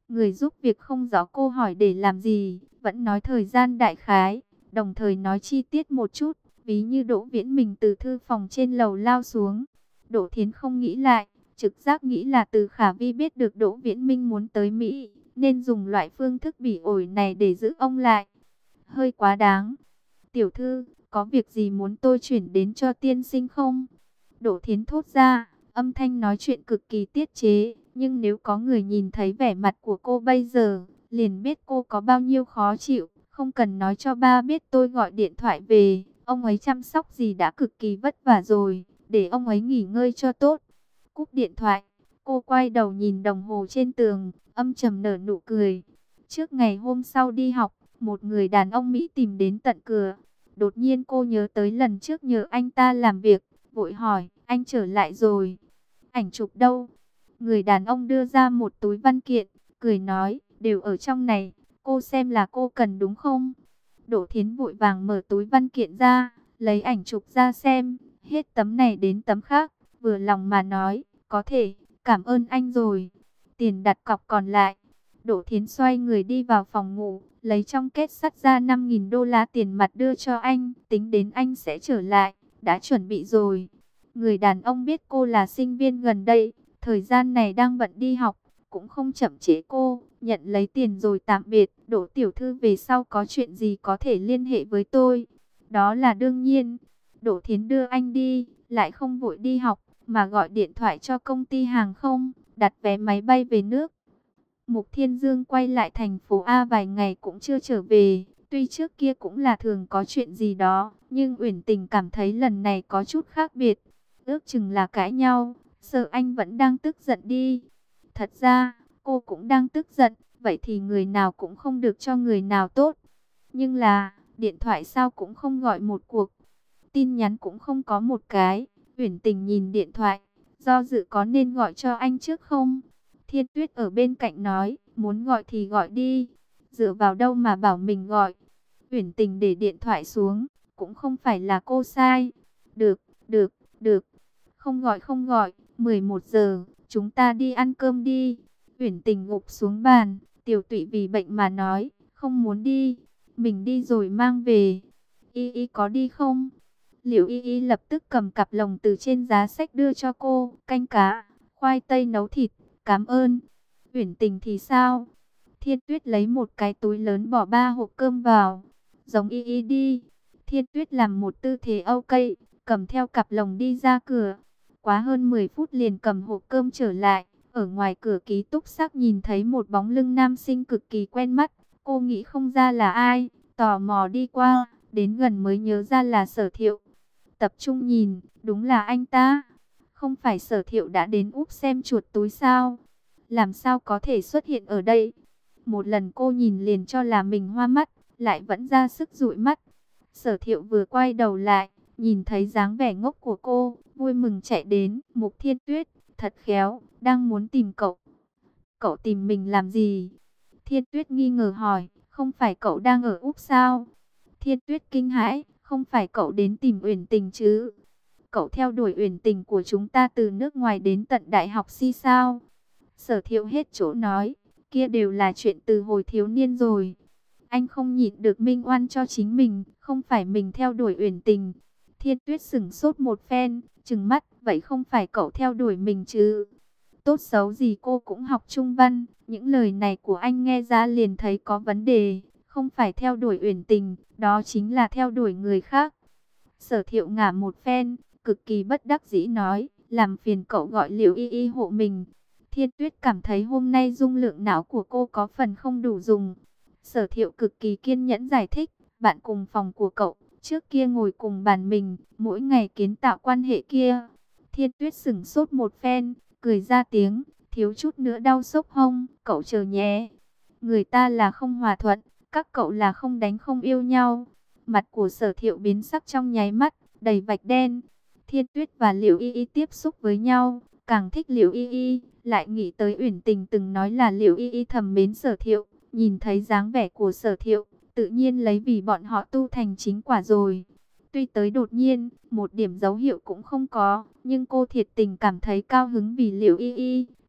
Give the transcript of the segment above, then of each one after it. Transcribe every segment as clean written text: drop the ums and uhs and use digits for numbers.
Người giúp việc không rõ cô hỏi để làm gì, vẫn nói thời gian đại khái, đồng thời nói chi tiết một chút, ví như Đỗ Viễn mình từ thư phòng trên lầu lao xuống. Đỗ Thiến không nghĩ lại, trực giác nghĩ là từ Khả Vi biết được Đỗ Viễn Minh muốn tới Mỹ, nên dùng loại phương thức bỉ ổi này để giữ ông lại. Hơi quá đáng. Tiểu thư, có việc gì muốn tôi chuyển đến cho tiên sinh không? Đỗ Thiến thốt ra, âm thanh nói chuyện cực kỳ tiết chế, nhưng nếu có người nhìn thấy vẻ mặt của cô bây giờ, liền biết cô có bao nhiêu khó chịu. Không cần nói cho ba biết tôi gọi điện thoại về, ông ấy chăm sóc gì đã cực kỳ vất vả rồi, để ông ấy nghỉ ngơi cho tốt. Cúp điện thoại, cô quay đầu nhìn đồng hồ trên tường, âm trầm nở nụ cười. Trước ngày hôm sau đi học, một người đàn ông Mỹ tìm đến tận cửa. Đột nhiên cô nhớ tới lần trước nhờ anh ta làm việc, vội hỏi, anh trở lại rồi. Ảnh chụp đâu? Người đàn ông đưa ra một túi văn kiện, cười nói, đều ở trong này, cô xem là cô cần đúng không? Đỗ Thiến vội vàng mở túi văn kiện ra, lấy ảnh chụp ra xem, hết tấm này đến tấm khác, vừa lòng mà nói, có thể, cảm ơn anh rồi. Tiền đặt cọc còn lại. Đỗ Thiến xoay người đi vào phòng ngủ, lấy trong kết sắt ra 5.000 đô la tiền mặt đưa cho anh, tính đến anh sẽ trở lại, đã chuẩn bị rồi. Người đàn ông biết cô là sinh viên gần đây, thời gian này đang bận đi học, cũng không chậm trễ cô, nhận lấy tiền rồi tạm biệt. Đỗ tiểu thư về sau có chuyện gì có thể liên hệ với tôi. Đó là đương nhiên. Đỗ Thiến đưa anh đi, lại không vội đi học, mà gọi điện thoại cho công ty hàng không, đặt vé máy bay về nước. Mục Thiên Dương quay lại thành phố A vài ngày cũng chưa trở về. Tuy trước kia cũng là thường có chuyện gì đó, nhưng Uyển Tình cảm thấy lần này có chút khác biệt. Ước chừng là cãi nhau, sợ anh vẫn đang tức giận đi. Thật ra, cô cũng đang tức giận, vậy thì người nào cũng không được cho người nào tốt. Nhưng là, điện thoại sao cũng không gọi một cuộc, tin nhắn cũng không có một cái. Uyển Tình nhìn điện thoại, do dự có nên gọi cho anh trước không? Thiên Tuyết ở bên cạnh nói, muốn gọi thì gọi đi, dựa vào đâu mà bảo mình gọi. Uyển Tình để điện thoại xuống, cũng không phải là cô sai. Được, được, được, không gọi không gọi, 11 giờ, chúng ta đi ăn cơm đi. Uyển Tình gục xuống bàn, Tiểu Tụy vì bệnh mà nói, không muốn đi, mình đi rồi mang về. Y Y có đi không? Liệu Y Y lập tức cầm cặp lồng từ trên giá sách đưa cho cô, canh cá, khoai tây nấu thịt, cảm ơn. Uyển Tình thì sao? Thiên Tuyết lấy một cái túi lớn bỏ 3 hộp cơm vào, giống Y Y đi. Thiên Tuyết làm một tư thế ok, cầm theo cặp lồng đi ra cửa. Quá hơn 10 phút liền cầm hộp cơm trở lại. Ở ngoài cửa ký túc xá nhìn thấy một bóng lưng nam sinh cực kỳ quen mắt. Cô nghĩ không ra là ai, tò mò đi qua, đến gần mới nhớ ra là Sở Thiệu. Tập trung nhìn, đúng là anh ta. Không phải Sở Thiệu đã đến Úc xem chuột túi sao? Làm sao có thể xuất hiện ở đây? Một lần cô nhìn liền cho là mình hoa mắt, lại vẫn ra sức dụi mắt. Sở Thiệu vừa quay đầu lại, nhìn thấy dáng vẻ ngốc của cô, vui mừng chạy đến. Mục Thiên Tuyết, thật khéo, đang muốn tìm cậu. Cậu tìm mình làm gì? Thiên Tuyết nghi ngờ hỏi, không phải cậu đang ở Úc sao? Thiên Tuyết kinh hãi, không phải cậu đến tìm Uyển Tình chứ? Cậu theo đuổi Uyển Tình của chúng ta từ nước ngoài đến tận đại học si sao? Sở Thiệu hết chỗ nói, kia đều là chuyện từ hồi thiếu niên rồi. Anh không nhịn được minh oan cho chính mình, không phải mình theo đuổi Uyển Tình. Thiên Tuyết sững sốt một phen, trừng mắt, vậy không phải cậu theo đuổi mình chứ? Tốt xấu gì cô cũng học trung văn, những lời này của anh nghe ra liền thấy có vấn đề, không phải theo đuổi Uyển Tình, đó chính là theo đuổi người khác. Sở Thiệu ngả một phen, cực kỳ bất đắc dĩ nói, làm phiền cậu gọi Liệu Y Y hộ mình. Thiên Tuyết cảm thấy hôm nay dung lượng não của cô có phần không đủ dùng. Sở Thiệu cực kỳ kiên nhẫn giải thích, bạn cùng phòng của cậu, trước kia ngồi cùng bàn mình, mỗi ngày kiến tạo quan hệ kia. Thiên Tuyết sững sốt một phen, cười ra tiếng, thiếu chút nữa đau sốc hông, cậu chờ nhé. Người ta là không hòa thuận, các cậu là không đánh không yêu nhau. Mặt của Sở Thiệu biến sắc trong nháy mắt, đầy vạch đen. Thiên Tuyết và Liệu Y Y tiếp xúc với nhau, càng thích Liệu Y Y, lại nghĩ tới Uyển Tình từng nói là Liệu Y Y thầm mến Sở Thiệu, nhìn thấy dáng vẻ của Sở Thiệu, tự nhiên lấy vì bọn họ tu thành chính quả rồi. Tuy tới đột nhiên, một điểm dấu hiệu cũng không có, nhưng cô thiệt tình cảm thấy cao hứng vì Liệu Y Y,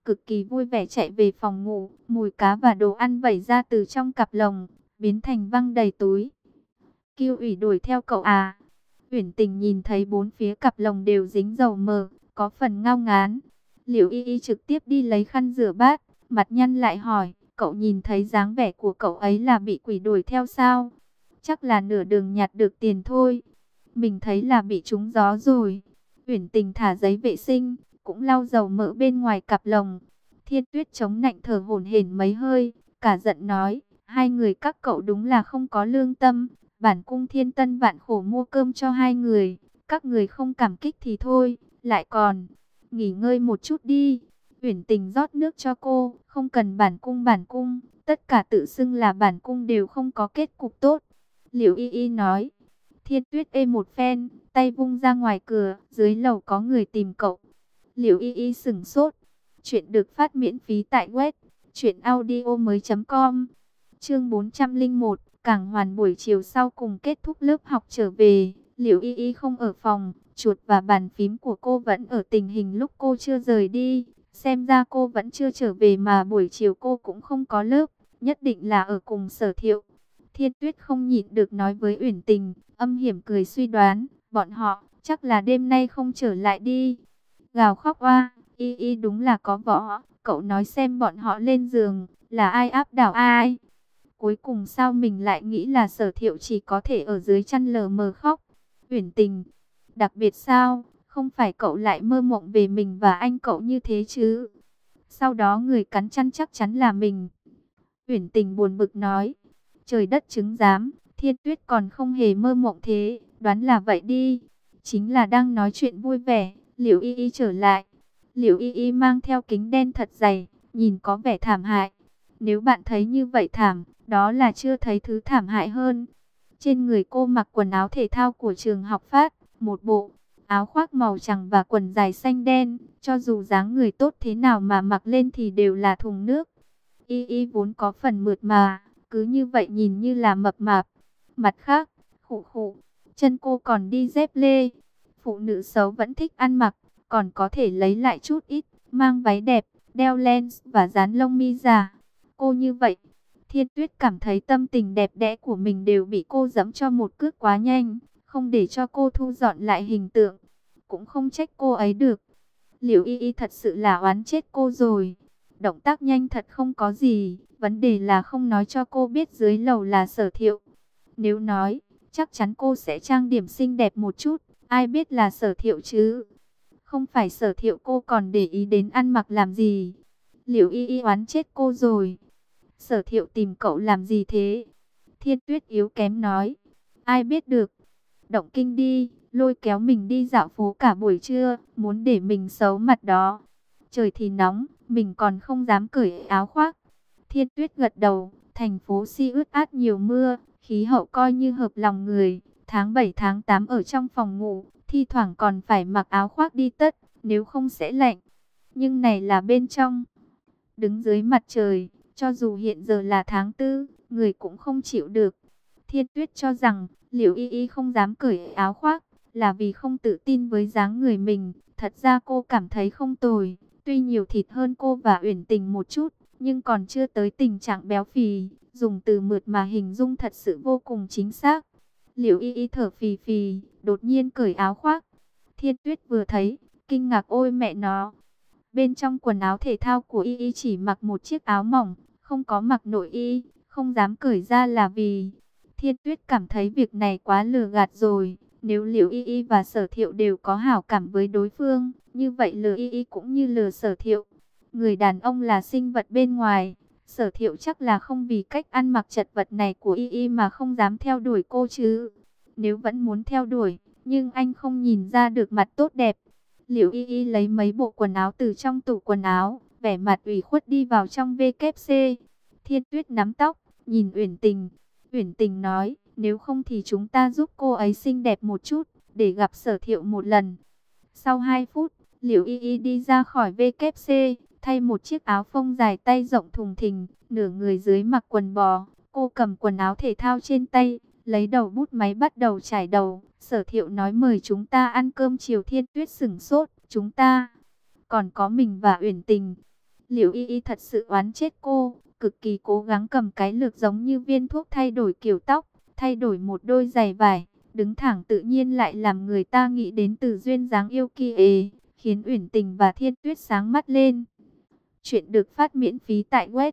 cực kỳ vui vẻ chạy về phòng ngủ, mùi cá và đồ ăn vẩy ra từ trong cặp lồng, biến thành văng đầy túi. Kiêu ủy đuổi theo cậu à? Uyển Tình nhìn thấy bốn phía cặp lồng đều dính dầu mỡ, có phần ngao ngán. Liễu Y Y trực tiếp đi lấy khăn rửa bát, mặt nhăn lại hỏi, cậu nhìn thấy dáng vẻ của cậu ấy là bị quỷ đuổi theo sao? Chắc là nửa đường nhặt được tiền thôi. Mình thấy là bị trúng gió rồi. Uyển Tình thả giấy vệ sinh, cũng lau dầu mỡ bên ngoài cặp lồng. Thiên Tuyết chống nạnh thở hổn hển mấy hơi, cả giận nói, hai người các cậu đúng là không có lương tâm. Bản cung Thiên Tân vạn khổ mua cơm cho hai người, các người không cảm kích thì thôi, lại còn nghỉ ngơi một chút đi. Uyển Tình rót nước cho cô, không cần bản cung, tất cả tự xưng là bản cung đều không có kết cục tốt. Liễu Y Y nói. Thiên Tuyết ê một phen, tay vung ra ngoài cửa, dưới lầu có người tìm cậu. Liễu Y Y sững sốt. Chuyện được phát miễn phí tại web truyệnaudiomoi.com. Chương 401, Cảng Hoàn buổi chiều sau cùng kết thúc lớp học trở về, Liễu Y Y không ở phòng, chuột và bàn phím của cô vẫn ở tình hình lúc cô chưa rời đi. Xem ra cô vẫn chưa trở về mà buổi chiều cô cũng không có lớp, nhất định là ở cùng Sở Thiệu. Thiên Tuyết không nhịn được nói với Uyển Tình, âm hiểm cười suy đoán, bọn họ chắc là đêm nay không trở lại đi. Gào khóc oa, Y Y đúng là có võ, cậu nói xem bọn họ lên giường, là ai áp đảo ai? Cuối cùng sao mình lại nghĩ là Sở Thiệu chỉ có thể ở dưới chăn lờ mờ khóc? Uyển Tình, đặc biệt sao? Không phải cậu lại mơ mộng về mình và anh cậu như thế chứ? Sau đó người cắn chăn chắc chắn là mình. Uyển Tình buồn bực nói, trời đất chứng giám, Thiên Tuyết còn không hề mơ mộng thế, đoán là vậy đi. Chính là đang nói chuyện vui vẻ, Liễu Y Y trở lại. Liễu Y Y mang theo kính đen thật dày, nhìn có vẻ thảm hại. Nếu bạn thấy như vậy thảm, đó là chưa thấy thứ thảm hại hơn. Trên người cô mặc quần áo thể thao của trường học Phát, một bộ áo khoác màu trắng và quần dài xanh đen, cho dù dáng người tốt thế nào mà mặc lên thì đều là thùng nước. Y Y vốn có phần mượt mà, cứ như vậy nhìn như là mập mạp. Mặt khác, khụ khụ, chân cô còn đi dép lê. Phụ nữ xấu vẫn thích ăn mặc, còn có thể lấy lại chút ít, mang váy đẹp, đeo lens và dán lông mi giả. Cô như vậy, Thiên Tuyết cảm thấy tâm tình đẹp đẽ của mình đều bị cô giẫm cho một cước quá nhanh, không để cho cô thu dọn lại hình tượng. Cũng không trách cô ấy được. Liễu Y Y thật sự là oán chết cô rồi. Động tác nhanh thật không có gì, vấn đề là không nói cho cô biết dưới lầu là Sở Thiệu. Nếu nói, chắc chắn cô sẽ trang điểm xinh đẹp một chút, ai biết là Sở Thiệu chứ. Không phải Sở Thiệu cô còn để ý đến ăn mặc làm gì. Liễu Y Y oán chết cô rồi. Sở Thiệu tìm cậu làm gì thế? Thiên Tuyết yếu kém nói. Ai biết được. Động kinh đi, lôi kéo mình đi dạo phố cả buổi trưa, muốn để mình xấu mặt đó. Trời thì nóng, mình còn không dám cởi áo khoác. Thiên Tuyết gật đầu, thành phố Si ướt át nhiều mưa, khí hậu coi như hợp lòng người. Tháng 7 tháng 8 ở trong phòng ngủ, thi thoảng còn phải mặc áo khoác đi tất, nếu không sẽ lạnh. Nhưng này là bên trong. Đứng dưới mặt trời, cho dù hiện giờ là tháng 4, người cũng không chịu được. Thiên Tuyết cho rằng, Liễu Y Y không dám cởi áo khoác, là vì không tự tin với dáng người mình. Thật ra cô cảm thấy không tồi, tuy nhiều thịt hơn cô và Uyển Tình một chút, nhưng còn chưa tới tình trạng béo phì. Dùng từ mượt mà hình dung thật sự vô cùng chính xác. Liễu Y Y thở phì phì, đột nhiên cởi áo khoác. Thiên Tuyết vừa thấy, kinh ngạc ôi mẹ nó. Bên trong quần áo thể thao của Y Y chỉ mặc một chiếc áo mỏng, không có mặc nội y, không dám cởi ra là vì Thiên Tuyết cảm thấy việc này quá lừa gạt rồi. Nếu Liễu Y Y và Sở Thiệu đều có hảo cảm với đối phương, như vậy lừa Y Y cũng như lừa Sở Thiệu. Người đàn ông là sinh vật bên ngoài, Sở Thiệu chắc là không vì cách ăn mặc chật vật này của Y Y mà không dám theo đuổi cô chứ. Nếu vẫn muốn theo đuổi, nhưng anh không nhìn ra được mặt tốt đẹp. Liễu Y Y lấy mấy bộ quần áo từ trong tủ quần áo, vẻ mặt ủy khuất đi vào trong WC. Thiên Tuyết nắm tóc, nhìn Uyển Tình. Uyển Tình nói, nếu không thì chúng ta giúp cô ấy xinh đẹp một chút, để gặp Sở Thiệu một lần. Sau 2 phút, Liễu Y Y đi ra khỏi WC, thay một chiếc áo phông dài tay rộng thùng thình, nửa người dưới mặc quần bò. Cô cầm quần áo thể thao trên tay, lấy đầu bút máy bắt đầu chải đầu. Sở Thiệu nói mời chúng ta ăn cơm chiều. Thiên Tuyết sửng sốt, chúng ta, còn có mình và Uyển Tình. Liễu Y Y thật sự oán chết cô, cực kỳ cố gắng cầm cái lược giống như viên thuốc thay đổi kiểu tóc, thay đổi một đôi giày vải, đứng thẳng tự nhiên lại làm người ta nghĩ đến Từ duyên dáng yêu kỳ ế, khiến Uyển Tình và Thiên Tuyết sáng mắt lên. Chuyện được phát miễn phí tại web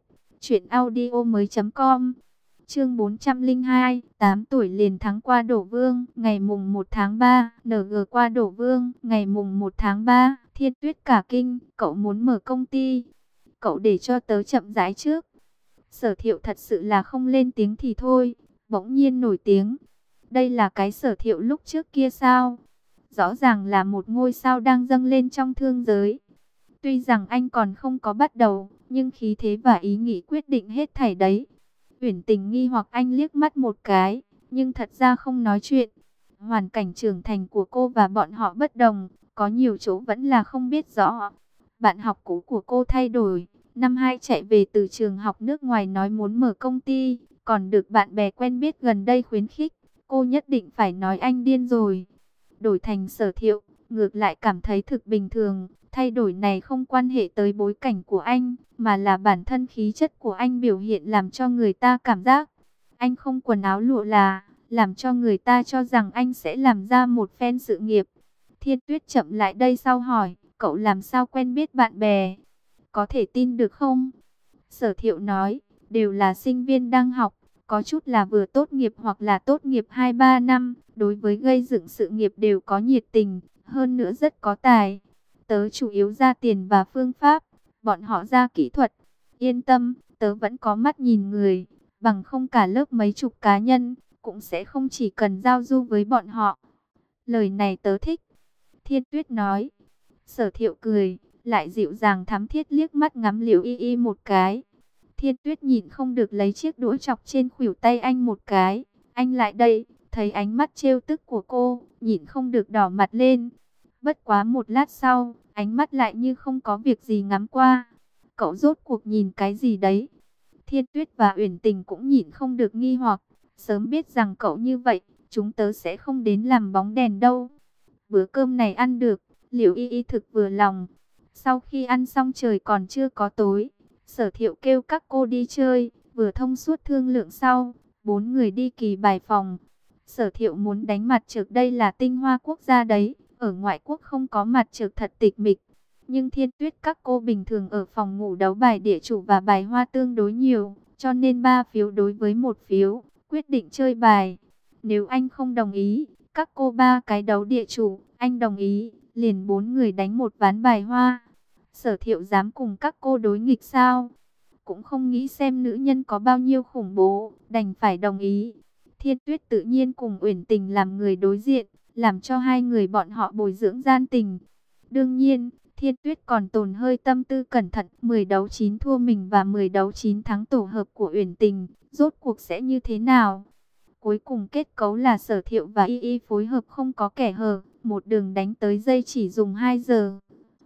truyệnaudiomoi.com. Chương 402, 8 tuổi liền thắng qua Đổ Vương, ngày mùng 1 tháng 3, NG qua Đổ Vương, ngày mùng 1 tháng 3, Thiên Tuyết cả kinh, cậu muốn mở công ty, cậu để cho tớ chậm rãi trước. Sở Thiệu thật sự là không lên tiếng thì thôi, bỗng nhiên nổi tiếng. Đây là cái Sở Thiệu lúc trước kia sao? Rõ ràng là một ngôi sao đang dâng lên trong thương giới. Tuy rằng anh còn không có bắt đầu, nhưng khí thế và ý nghĩ quyết định hết thảy đấy. Uyển Tình nghi hoặc anh liếc mắt một cái, nhưng thật ra không nói chuyện. Hoàn cảnh trưởng thành của cô và bọn họ bất đồng, có nhiều chỗ vẫn là không biết rõ. Bạn học cũ của cô thay đổi, năm 2 chạy về từ trường học nước ngoài nói muốn mở công ty, còn được bạn bè quen biết gần đây khuyến khích. Cô nhất định phải nói anh điên rồi. Đổi thành Sở Thiệu, ngược lại cảm thấy thực bình thường. Thay đổi này không quan hệ tới bối cảnh của anh, mà là bản thân khí chất của anh biểu hiện làm cho người ta cảm giác. Anh không quần áo lụa là, làm cho người ta cho rằng anh sẽ làm ra một phen sự nghiệp. Thiên Tuyết chậm lại đây sau hỏi, cậu làm sao quen biết bạn bè? Có thể tin được không? Sở Thiệu nói, đều là sinh viên đang học, có chút là vừa tốt nghiệp hoặc là tốt nghiệp 2-3 năm, đối với gây dựng sự nghiệp đều có nhiệt tình, hơn nữa rất có tài. Tớ chủ yếu ra tiền và phương pháp, bọn họ ra kỹ thuật. Yên tâm, tớ vẫn có mắt nhìn người, bằng không cả lớp mấy chục cá nhân, cũng sẽ không chỉ cần giao du với bọn họ. Lời này tớ thích. Thiên Tuyết nói. Sở Thiệu cười, lại dịu dàng thắm thiết liếc mắt ngắm Liễu Y Y một cái. Thiên Tuyết nhìn không được lấy chiếc đũa chọc trên khuỷu tay anh một cái. Anh lại đây, thấy ánh mắt trêu tức của cô, nhìn không được đỏ mặt lên. Bất quá một lát sau, ánh mắt lại như không có việc gì ngắm qua. Cậu rốt cuộc nhìn cái gì đấy? Thiên Tuyết và Uyển Tình cũng nhìn không được nghi hoặc. Sớm biết rằng cậu như vậy, chúng tớ sẽ không đến làm bóng đèn đâu. Bữa cơm này ăn được, Liễu Y Y thực vừa lòng. Sau khi ăn xong trời còn chưa có tối, Sở Thiệu kêu các cô đi chơi, vừa thông suốt thương lượng sau, 4 người đi Kỳ Bài phòng. Sở Thiệu muốn đánh mặt trược, đây là tinh hoa quốc gia đấy, ở ngoại quốc không có mặt trược thật tịch mịch. Nhưng Thiên Tuyết các cô bình thường ở phòng ngủ đấu bài địa chủ và bài hoa tương đối nhiều, cho nên 3 phiếu đối với 1 phiếu, quyết định chơi bài. Nếu anh không đồng ý, các cô 3 cái đấu địa chủ, anh đồng ý, liền 4 người đánh một ván bài hoa. Sở Thiệu dám cùng các cô đối nghịch sao? Cũng không nghĩ xem nữ nhân có bao nhiêu khủng bố, đành phải đồng ý. Thiên Tuyết tự nhiên cùng Uyển Tình làm người đối diện, làm cho hai người bọn họ bồi dưỡng gian tình. Đương nhiên, Thiên Tuyết còn tồn hơi tâm tư cẩn thận, 10 đấu 9 thua mình và 10 đấu 9 thắng tổ hợp của Uyển Tình, rốt cuộc sẽ như thế nào? Cuối cùng kết cấu là Sở Thiệu và Y Y phối hợp không có kẻ hở, một đường đánh tới dây chỉ dùng 2 giờ.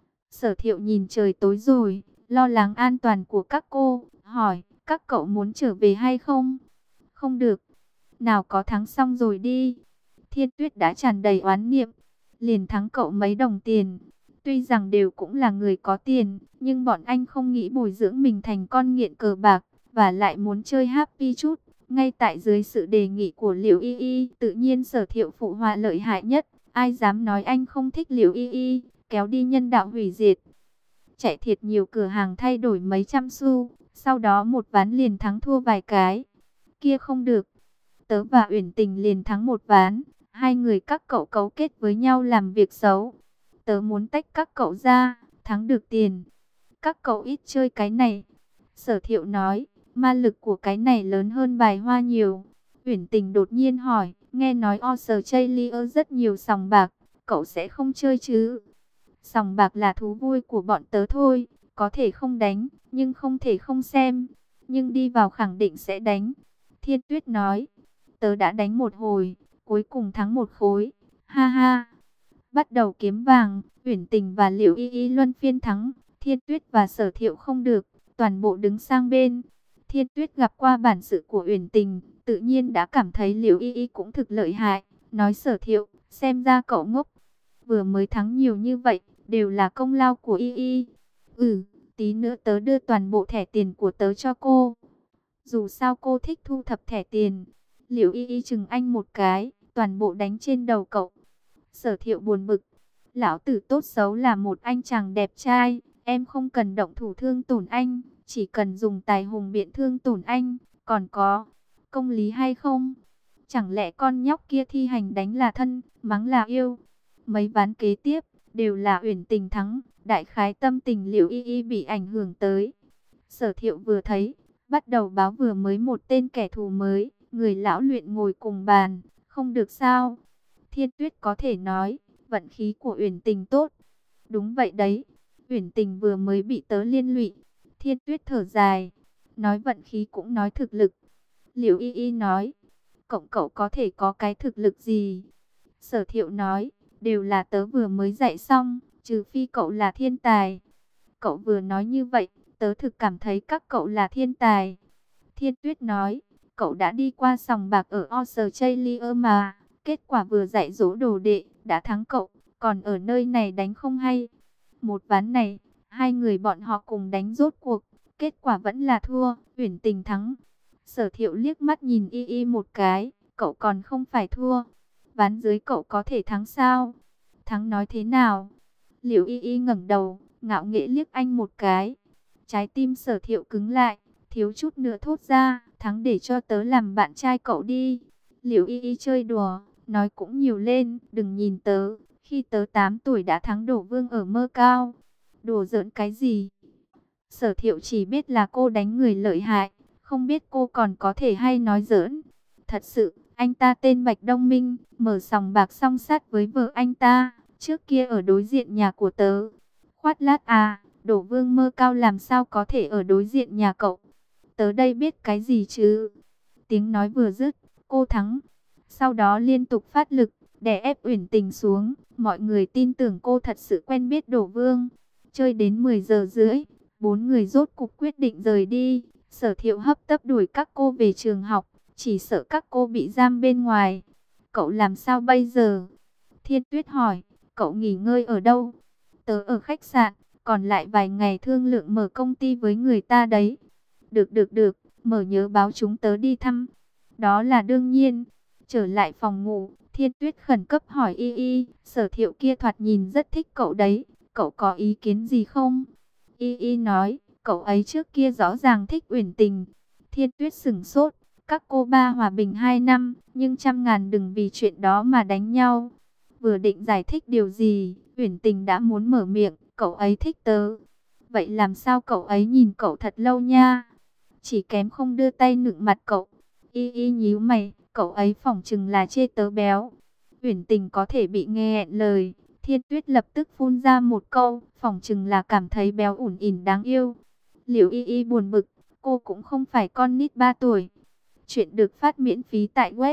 Sở Thiệu nhìn trời tối rồi, lo lắng an toàn của các cô, hỏi, các cậu muốn trở về hay không? Không được, nào có thắng xong rồi đi. Thiên Tuyết đã tràn đầy oán niệm, liền thắng cậu mấy đồng tiền. Tuy rằng đều cũng là người có tiền, nhưng bọn anh không nghĩ bồi dưỡng mình thành con nghiện cờ bạc, và lại muốn chơi happy chút. Ngay tại dưới sự đề nghị của Liễu Y Y, tự nhiên Sở Thiệu phụ họa lợi hại nhất. Ai dám nói anh không thích Liễu Y Y, kéo đi nhân đạo hủy diệt. Chạy thiệt nhiều cửa hàng thay đổi mấy trăm xu, sau đó một ván liền thắng thua vài cái. Kia không được, tớ và Uyển Tình liền thắng một ván. Hai người các cậu cấu kết với nhau làm việc xấu. Tớ muốn tách các cậu ra, thắng được tiền. Các cậu ít chơi cái này. Sở Thiệu nói, ma lực của cái này lớn hơn bài hoa nhiều. Uyển Tình đột nhiên hỏi, nghe nói Australia rất nhiều sòng bạc, cậu sẽ không chơi chứ? Sòng bạc là thú vui của bọn tớ thôi, có thể không đánh, nhưng không thể không xem. Nhưng đi vào khẳng định sẽ đánh. Thiên Tuyết nói, tớ đã đánh một hồi, cuối cùng thắng một khối. Ha ha. Bắt đầu kiếm vàng, Uyển Tình và Liễu Y Y luân phiên thắng. Thiên Tuyết và Sở Thiệu không được, toàn bộ đứng sang bên. Thiên Tuyết gặp qua bản sự của Uyển Tình, tự nhiên đã cảm thấy Liễu Y Y cũng thực lợi hại. Nói Sở Thiệu, xem ra cậu ngốc, vừa mới thắng nhiều như vậy, đều là công lao của Y Y. Tí nữa tớ đưa toàn bộ thẻ tiền của tớ cho cô. Dù sao cô thích thu thập thẻ tiền. Liễu Y Y chừng anh một cái, toàn bộ đánh trên đầu cậu. Sở Thiệu buồn bực. Lão tử tốt xấu là một anh chàng đẹp trai, em không cần động thủ thương tổn anh, chỉ cần dùng tài hùng biện thương tổn anh, còn có công lý hay không? Chẳng lẽ con nhóc kia thi hành đánh là thân, mắng là yêu? Mấy ván kế tiếp đều là Uyển Tình thắng, đại khái tâm tình Liễu Y Y bị ảnh hưởng tới. Sở Thiệu vừa thấy, bắt đầu báo vừa mới một tên kẻ thù mới, người lão luyện ngồi cùng bàn, không được sao? Thiên Tuyết có thể nói, vận khí của Uyển Tình tốt. Đúng vậy đấy, Uyển Tình vừa mới bị tớ liên lụy. Thiên Tuyết thở dài, nói vận khí cũng nói thực lực. Liễu Y Y nói, cậu có thể có cái thực lực gì? Sở Thiệu nói, đều là tớ vừa mới dạy xong, trừ phi cậu là thiên tài. Cậu vừa nói như vậy, tớ thực cảm thấy các cậu là thiên tài. Thiên Tuyết nói, cậu đã đi qua sòng bạc ở Australia mà, kết quả vừa dạy dỗ đồ đệ, đã thắng cậu, còn ở nơi này đánh không hay. Một ván này, hai người bọn họ cùng đánh rốt cuộc, kết quả vẫn là thua, Uyển Tình thắng. Sở Thiệu liếc mắt nhìn Y Y một cái, cậu còn không phải thua. Ván dưới cậu có thể thắng sao? Thắng nói thế nào? Liễu Y Y ngẩng đầu, ngạo nghễ liếc anh một cái. Trái tim Sở Thiệu cứng lại, thiếu chút nữa thốt ra, thắng để cho tớ làm bạn trai cậu đi. Liễu Y Y chơi đùa, nói cũng nhiều lên, đừng nhìn tớ, khi tớ 8 tuổi đã thắng Đổ Vương ở Mơ Cao. Đùa giỡn cái gì? Sở Thiệu chỉ biết là cô đánh người lợi hại, không biết cô còn có thể hay nói giỡn. Thật sự, anh ta tên Bạch Đông Minh, mở sòng bạc song sát với vợ anh ta, trước kia ở đối diện nhà của tớ. Khoát lát à, Đổ Vương Mơ Cao làm sao có thể ở đối diện nhà cậu? Tớ đây biết cái gì chứ? Tiếng nói vừa dứt, cô thắng. Sau đó liên tục phát lực, đè ép Uyển Tình xuống. Mọi người tin tưởng cô thật sự quen biết Đổ Vương. Chơi đến 10 giờ rưỡi, bốn người rốt cục quyết định rời đi. Sở Thiệu hấp tấp đuổi các cô về trường học, chỉ sợ các cô bị giam bên ngoài. Cậu làm sao bây giờ? Thiên Tuyết hỏi, cậu nghỉ ngơi ở đâu? Tớ ở khách sạn, còn lại vài ngày thương lượng mở công ty với người ta đấy. Được, mở nhớ báo chúng tớ đi thăm. Đó là đương nhiên. Trở lại phòng ngủ, Thiên Tuyết khẩn cấp hỏi Y Y, Sở Thiệu kia thoạt nhìn rất thích cậu đấy, cậu có ý kiến gì không? Y Y nói, cậu ấy trước kia rõ ràng thích Uyển Tình. Thiên Tuyết sửng sốt, các cô ba hòa bình 2 năm, nhưng trăm ngàn đừng vì chuyện đó mà đánh nhau. Vừa định giải thích điều gì, Uyển Tình đã muốn mở miệng, cậu ấy thích tớ. Vậy làm sao cậu ấy nhìn cậu thật lâu nha? Chỉ kém không đưa tay nựng mặt cậu. Y Y nhíu mày, cậu ấy phỏng chừng là chê tớ béo. Uyển Tình có thể bị nghẹn lời. Thiên Tuyết lập tức phun ra một câu, phỏng chừng là cảm thấy béo ủn ỉn đáng yêu. Liễu Y Y buồn bực, cô cũng không phải con nít 3 tuổi. Chuyện được phát miễn phí tại web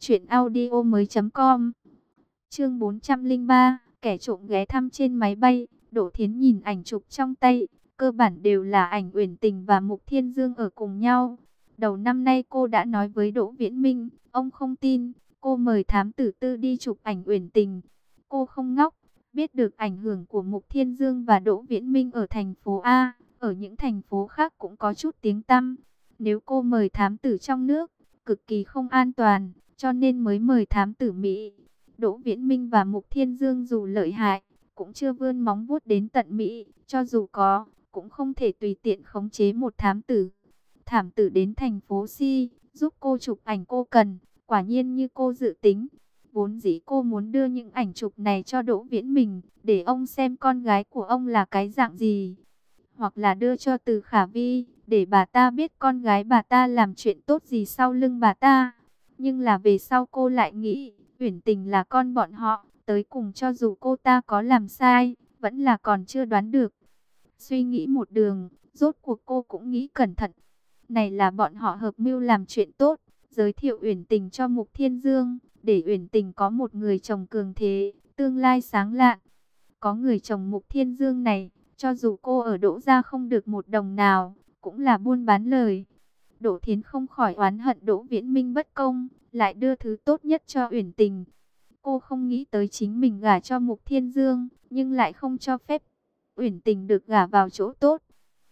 truyệnaudiomoi.com. Chương 403, kẻ trộm ghé thăm trên máy bay. Đỗ Thiến nhìn ảnh chụp trong tay, cơ bản đều là ảnh Uyển Tình và Mục Thiên Dương ở cùng nhau. Đầu năm nay cô đã nói với Đỗ Viễn Minh, ông không tin, cô mời thám tử Tư đi chụp ảnh Uyển Tình. Cô không ngốc, biết được ảnh hưởng của Mục Thiên Dương và Đỗ Viễn Minh ở thành phố A, ở những thành phố khác cũng có chút tiếng tăm. Nếu cô mời thám tử trong nước, cực kỳ không an toàn, cho nên mới mời thám tử Mỹ. Đỗ Viễn Minh và Mục Thiên Dương dù lợi hại, cũng chưa vươn móng vuốt đến tận Mỹ, cho dù có, cũng không thể tùy tiện khống chế một thám tử. Thám tử đến thành phố Si, giúp cô chụp ảnh cô cần, quả nhiên như cô dự tính. Vốn dĩ cô muốn đưa những ảnh chụp này cho Đỗ Viễn Minh, để ông xem con gái của ông là cái dạng gì. Hoặc là đưa cho Từ Khả Vi, để bà ta biết con gái bà ta làm chuyện tốt gì sau lưng bà ta. Nhưng là về sau cô lại nghĩ, Uyển Tình là con bọn họ, tới cùng cho dù cô ta có làm sai, vẫn là còn chưa đoán được. Suy nghĩ một đường, rốt cuộc cô cũng nghĩ cẩn thận. Này là bọn họ hợp mưu làm chuyện tốt, giới thiệu Uyển Tình cho Mục Thiên Dương, để Uyển Tình có một người chồng cường thế, tương lai sáng lạn. Có người chồng Mục Thiên Dương này, cho dù cô ở Đỗ gia không được một đồng nào, cũng là buôn bán lời. Đỗ Thiến không khỏi oán hận Đỗ Viễn Minh bất công, lại đưa thứ tốt nhất cho Uyển Tình. Cô không nghĩ tới chính mình gả cho Mục Thiên Dương, nhưng lại không cho phép Uyển Tình được gả vào chỗ tốt.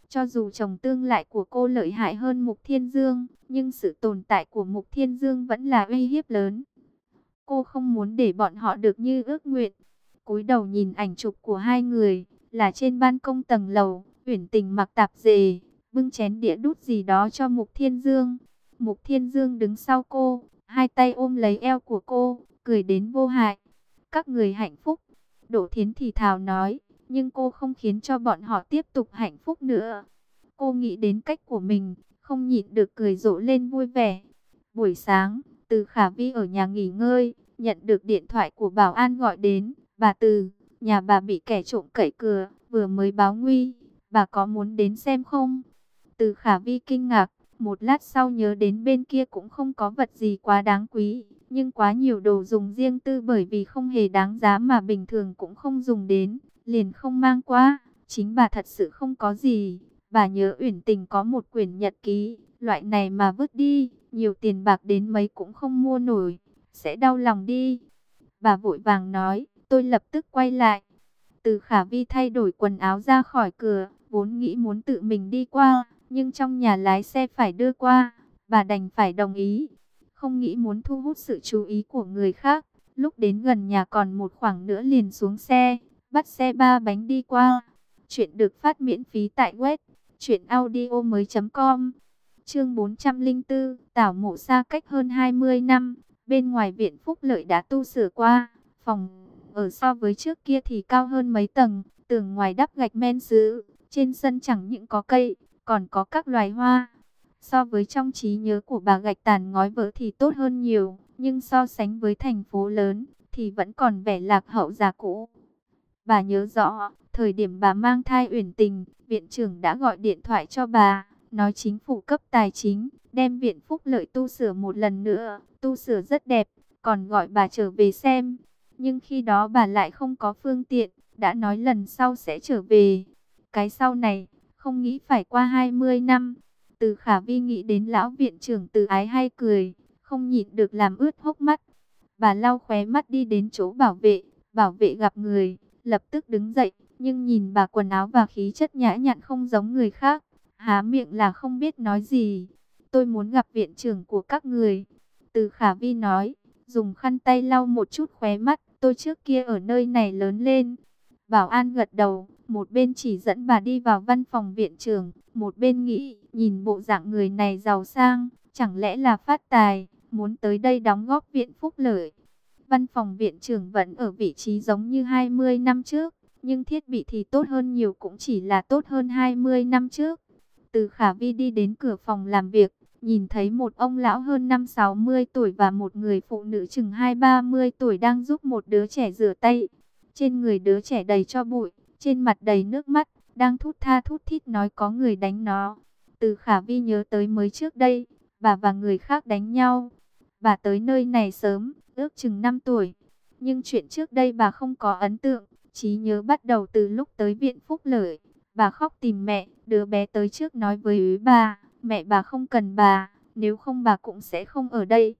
Cho dù chồng tương lại của cô lợi hại hơn Mục Thiên Dương, nhưng sự tồn tại của Mục Thiên Dương vẫn là uy hiếp lớn. Cô không muốn để bọn họ được như ước nguyện. Cúi đầu nhìn ảnh chụp của hai người, là trên ban công tầng lầu, Uyển Tình mặc tạp dề, bưng chén đĩa đút gì đó cho Mục Thiên Dương. Mục Thiên Dương đứng sau cô, hai tay ôm lấy eo của cô, cười đến vô hại. Các người hạnh phúc. Đỗ Thiến thì thào nói, nhưng cô không khiến cho bọn họ tiếp tục hạnh phúc nữa. Cô nghĩ đến cách của mình, không nhịn được cười rộ lên vui vẻ. Buổi sáng, Từ Khả Vi ở nhà nghỉ ngơi, nhận được điện thoại của bảo an gọi đến. Bà Từ, nhà bà bị kẻ trộm cậy cửa, vừa mới báo nguy, bà có muốn đến xem không? Từ Khả Vi kinh ngạc, một lát sau nhớ đến bên kia cũng không có vật gì quá đáng quý, nhưng quá nhiều đồ dùng riêng tư bởi vì không hề đáng giá mà bình thường cũng không dùng đến, liền không mang qua. Chính bà thật sự không có gì, bà nhớ Uyển Tình có một quyển nhật ký, loại này mà vứt đi, nhiều tiền bạc đến mấy cũng không mua nổi, sẽ đau lòng đi. Bà vội vàng nói, tôi lập tức quay lại. Từ Khả Vi thay đổi quần áo ra khỏi cửa, vốn nghĩ muốn tự mình đi qua, nhưng trong nhà lái xe phải đưa qua, bà đành phải đồng ý. Không nghĩ muốn thu hút sự chú ý của người khác, lúc đến gần nhà còn một khoảng nữa liền xuống xe, bắt xe ba bánh đi qua. Chuyện được phát miễn phí tại web truyệnaudiomoi.com. Chương 404, Tảo Mộ xa cách hơn 20 năm, bên ngoài viện phúc lợi đã tu sửa qua, phòng ở so với trước kia thì cao hơn mấy tầng, tường ngoài đắp gạch men sứ, trên sân chẳng những có cây, còn có các loài hoa. So với trong trí nhớ của bà gạch tàn ngói vỡ thì tốt hơn nhiều, nhưng so sánh với thành phố lớn thì vẫn còn vẻ lạc hậu già cũ. Bà nhớ rõ, thời điểm bà mang thai Uyển Tình, viện trưởng đã gọi điện thoại cho bà, nói chính phủ cấp tài chính, đem viện phúc lợi tu sửa một lần nữa, tu sửa rất đẹp, còn gọi bà trở về xem. Nhưng khi đó bà lại không có phương tiện, đã nói lần sau sẽ trở về. Cái sau này, không nghĩ phải qua 20 năm. Từ Khả Vi nghĩ đến lão viện trưởng Từ Ái hay cười, không nhịn được làm ướt hốc mắt. Bà lau khóe mắt đi đến chỗ bảo vệ gặp người, lập tức đứng dậy, nhưng nhìn bà quần áo và khí chất nhã nhặn không giống người khác, há miệng là không biết nói gì. Tôi muốn gặp viện trưởng của các người. Từ Khả Vi nói, dùng khăn tay lau một chút khóe mắt, tôi trước kia ở nơi này lớn lên. Bảo an gật đầu, một bên chỉ dẫn bà đi vào văn phòng viện trưởng, một bên nghĩ, nhìn bộ dạng người này giàu sang, chẳng lẽ là phát tài, muốn tới đây đóng góp viện phúc lợi. Văn phòng viện trưởng vẫn ở vị trí giống như 20 năm trước, nhưng thiết bị thì tốt hơn nhiều, cũng chỉ là tốt hơn 20 năm trước. Từ Khả Vi đi đến cửa phòng làm việc, nhìn thấy một ông lão hơn 5-60 tuổi và một người phụ nữ chừng 20-30 tuổi đang giúp một đứa trẻ rửa tay. Trên người đứa trẻ đầy tro bụi, trên mặt đầy nước mắt, đang thút tha thút thít nói có người đánh nó. Từ Khả Vi nhớ tới mới trước đây, bà và người khác đánh nhau. Bà tới nơi này sớm, ước chừng 5 tuổi. Nhưng chuyện trước đây bà không có ấn tượng, trí nhớ bắt đầu từ lúc tới viện phúc lợi. Bà khóc tìm mẹ, đứa bé tới trước nói với bà, mẹ bà không cần bà, nếu không bà cũng sẽ không ở đây.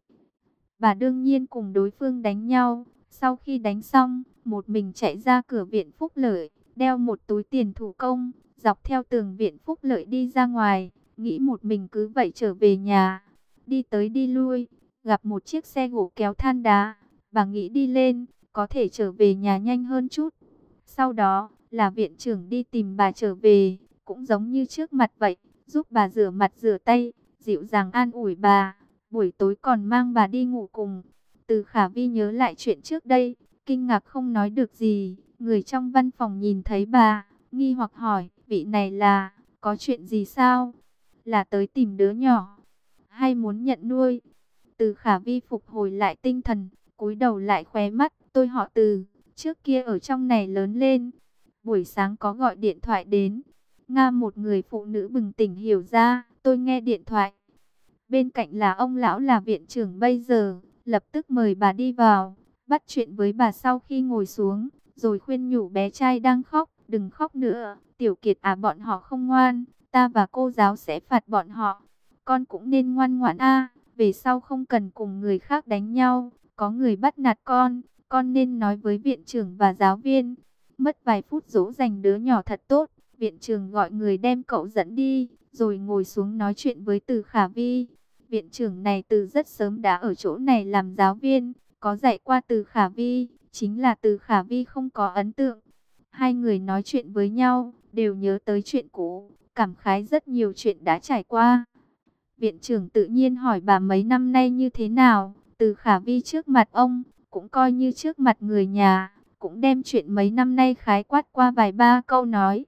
Bà đương nhiên cùng đối phương đánh nhau, sau khi đánh xong, một mình chạy ra cửa viện phúc lợi, đeo một túi tiền thủ công, dọc theo tường viện phúc lợi đi ra ngoài, nghĩ một mình cứ vậy trở về nhà. Đi tới đi lui, gặp một chiếc xe gỗ kéo than đá, bà nghĩ đi lên, có thể trở về nhà nhanh hơn chút. Sau đó, là viện trưởng đi tìm bà trở về, cũng giống như trước mặt vậy, giúp bà rửa mặt rửa tay, dịu dàng an ủi bà, buổi tối còn mang bà đi ngủ cùng. Từ Khả Vi nhớ lại chuyện trước đây, kinh ngạc không nói được gì, người trong văn phòng nhìn thấy bà, nghi hoặc hỏi, vị này là, có chuyện gì sao? Là tới tìm đứa nhỏ, hay muốn nhận nuôi? Từ Khả Vi phục hồi lại tinh thần, cúi đầu lại khóe mắt, tôi họ Từ, trước kia ở trong này lớn lên. Buổi sáng có gọi điện thoại đến. Nga, một người phụ nữ bừng tỉnh hiểu ra, tôi nghe điện thoại. Bên cạnh là ông lão là viện trưởng bây giờ, lập tức mời bà đi vào, bắt chuyện với bà sau khi ngồi xuống, rồi khuyên nhủ bé trai đang khóc, đừng khóc nữa, Tiểu Kiệt à, bọn họ không ngoan, ta và cô giáo sẽ phạt bọn họ. Con cũng nên ngoan ngoãn a, về sau không cần cùng người khác đánh nhau, có người bắt nạt con nên nói với viện trưởng và giáo viên. Mất vài phút dỗ dành đứa nhỏ thật tốt, Viện trưởng gọi người đem cậu dẫn đi, rồi ngồi xuống nói chuyện với Từ Khả Vi. Viện trưởng này từ rất sớm đã ở chỗ này làm giáo viên, có dạy qua Từ Khả Vi, chính là Từ Khả Vi không có ấn tượng. Hai người nói chuyện với nhau, đều nhớ tới chuyện cũ, cảm khái rất nhiều chuyện đã trải qua. Viện trưởng tự nhiên hỏi bà mấy năm nay như thế nào, Từ Khả Vi trước mặt ông, cũng coi như trước mặt người nhà, cũng đem chuyện mấy năm nay khái quát qua vài ba câu nói.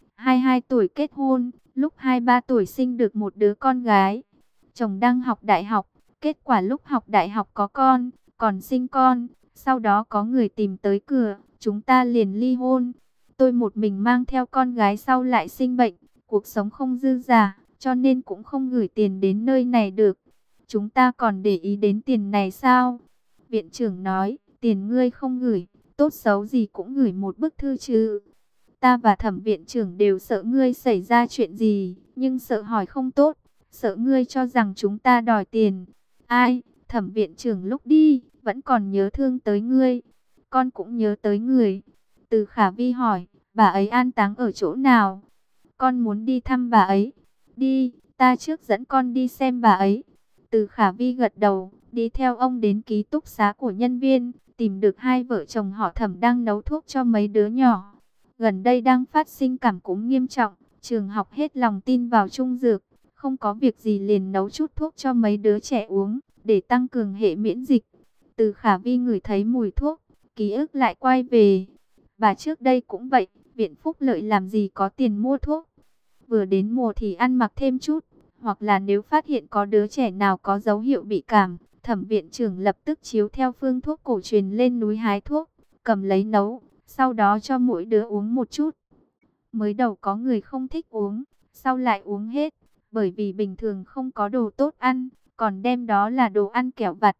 22 tuổi kết hôn, lúc 23 tuổi sinh được một đứa con gái. Chồng đang học đại học, kết quả lúc học đại học có con, còn sinh con, sau đó có người tìm tới cửa, chúng ta liền ly hôn. Tôi một mình mang theo con gái sau lại sinh bệnh, cuộc sống không dư dả, cho nên cũng không gửi tiền đến nơi này được. Chúng ta còn để ý đến tiền này sao? Viện trưởng nói, tiền ngươi không gửi, tốt xấu gì cũng gửi một bức thư chứ. Ta và Thẩm viện trưởng đều sợ ngươi xảy ra chuyện gì, nhưng sợ hỏi không tốt, sợ ngươi cho rằng chúng ta đòi tiền. Ai, Thẩm viện trưởng lúc đi, vẫn còn nhớ thương tới ngươi. Con cũng nhớ tới người. Từ Khả Vi hỏi, bà ấy an táng ở chỗ nào? Con muốn đi thăm bà ấy. Đi, ta trước dẫn con đi xem bà ấy. Từ Khả Vi gật đầu, đi theo ông đến ký túc xá của nhân viên, tìm được hai vợ chồng họ Thẩm đang nấu thuốc cho mấy đứa nhỏ. Gần đây đang phát sinh cảm cúm nghiêm trọng, trường học hết lòng tin vào trung dược, không có việc gì liền nấu chút thuốc cho mấy đứa trẻ uống, để tăng cường hệ miễn dịch. Từ Khả Vi ngửi thấy mùi thuốc, ký ức lại quay về. Bà trước đây cũng vậy, viện phúc lợi làm gì có tiền mua thuốc. Vừa đến mùa thì ăn mặc thêm chút, hoặc là nếu phát hiện có đứa trẻ nào có dấu hiệu bị cảm, Thẩm viện trưởng lập tức chiếu theo phương thuốc cổ truyền lên núi hái thuốc, cầm lấy nấu, sau đó cho mỗi đứa uống một chút. Mới đầu có người không thích uống, sau lại uống hết, bởi vì bình thường không có đồ tốt ăn, còn đem đó là đồ ăn kẻo vặt.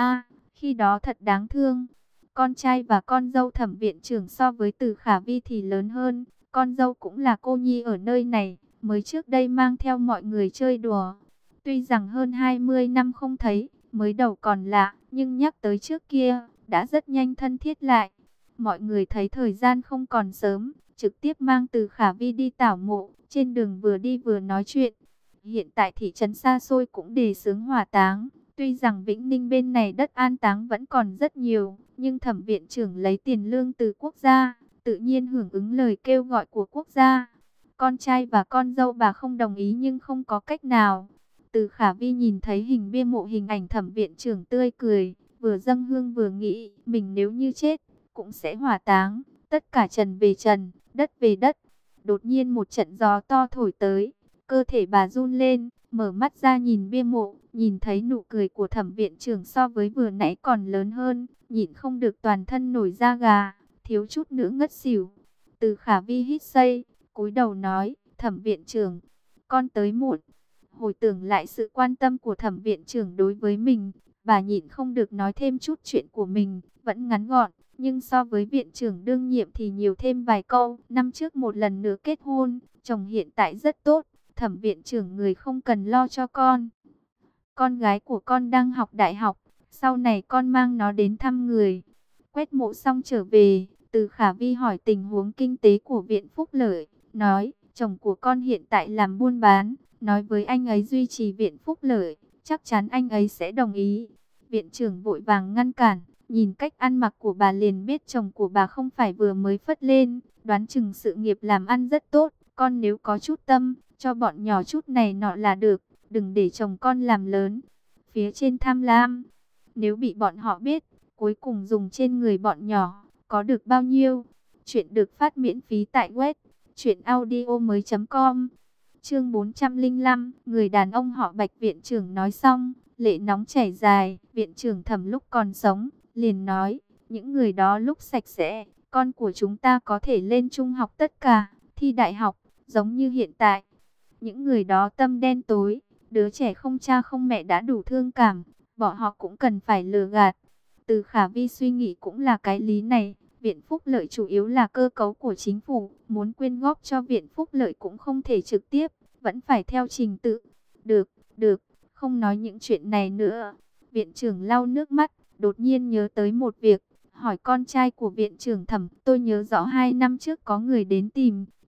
Khi đó thật đáng thương. Con trai và con dâu Thẩm viện trưởng so với Từ Khả Vi thì lớn hơn, con dâu cũng là cô nhi ở nơi này, mới trước đây mang theo mọi người chơi đùa. Tuy rằng hơn 20 năm không thấy, mới đầu còn lạ, nhưng nhắc tới trước kia, đã rất nhanh thân thiết lại. Mọi người thấy thời gian không còn sớm, trực tiếp mang Từ Khả Vi đi tảo mộ, trên đường vừa đi vừa nói chuyện. Hiện tại thị trấn xa xôi cũng đề xướng hỏa táng, tuy rằng Vĩnh Ninh bên này đất an táng vẫn còn rất nhiều, nhưng Thẩm viện trưởng lấy tiền lương từ quốc gia, tự nhiên hưởng ứng lời kêu gọi của quốc gia. Con trai và con dâu bà không đồng ý nhưng không có cách nào. Từ Khả Vi nhìn thấy hình bia mộ hình ảnh Thẩm viện trưởng tươi cười, vừa dâng hương vừa nghĩ, mình nếu như chết, cũng sẽ hỏa táng, tất cả trần về trần, đất về đất. Đột nhiên một trận gió to thổi tới, cơ thể bà run lên, mở mắt ra nhìn bia mộ, nhìn thấy nụ cười của Thẩm viện trưởng so với vừa nãy còn lớn hơn, nhịn không được toàn thân nổi da gà, thiếu chút nữa ngất xỉu. Từ Khả Vi hít sâu, cúi đầu nói, Thẩm viện trưởng, con tới muộn. Hồi tưởng lại sự quan tâm của Thẩm viện trưởng đối với mình, bà nhịn không được nói thêm chút chuyện của mình, vẫn ngắn gọn, nhưng so với viện trưởng đương nhiệm thì nhiều thêm vài câu. Năm trước một lần nữa kết hôn, chồng hiện tại rất tốt, Thẩm viện trưởng người không cần lo cho con. Con gái của con đang học đại học, sau này con mang nó đến thăm người. Quét mộ xong trở về, Từ Khả Vi hỏi tình huống kinh tế của viện phúc lợi, nói, chồng của con hiện tại làm buôn bán, nói với anh ấy duy trì viện phúc lợi, chắc chắn anh ấy sẽ đồng ý. Viện trưởng vội vàng ngăn cản, nhìn cách ăn mặc của bà liền biết chồng của bà không phải vừa mới phất lên, đoán chừng sự nghiệp làm ăn rất tốt, con nếu có chút tâm, cho bọn nhỏ chút này nọ là được, đừng để chồng con làm lớn. Phía trên tham lam, nếu bị bọn họ biết, cuối cùng dùng trên người bọn nhỏ, có được bao nhiêu? Chuyện được phát miễn phí tại web truyệnaudiomoi.com. Chương 405, người đàn ông họ Bạch viện trưởng nói xong, lệ nóng chảy dài. Viện trưởng Thẩm lúc còn sống, liền nói, những người đó lúc sạch sẽ, con của chúng ta có thể lên trung học tất cả, thi đại học, giống như hiện tại. Những người đó tâm đen tối, đứa trẻ không cha không mẹ đã đủ thương cảm, bọn họ cũng cần phải lừa gạt. Từ Khả Vi suy nghĩ cũng là cái lý này. Viện phúc lợi chủ yếu là cơ cấu của chính phủ, muốn quyên góp cho viện phúc lợi cũng không thể trực tiếp, vẫn phải theo trình tự. Được, không nói những chuyện này nữa. Viện trưởng lau nước mắt, đột nhiên nhớ tới một việc, hỏi con trai của viện trưởng Thẩm, tôi nhớ rõ 2 năm trước có người đến tìm,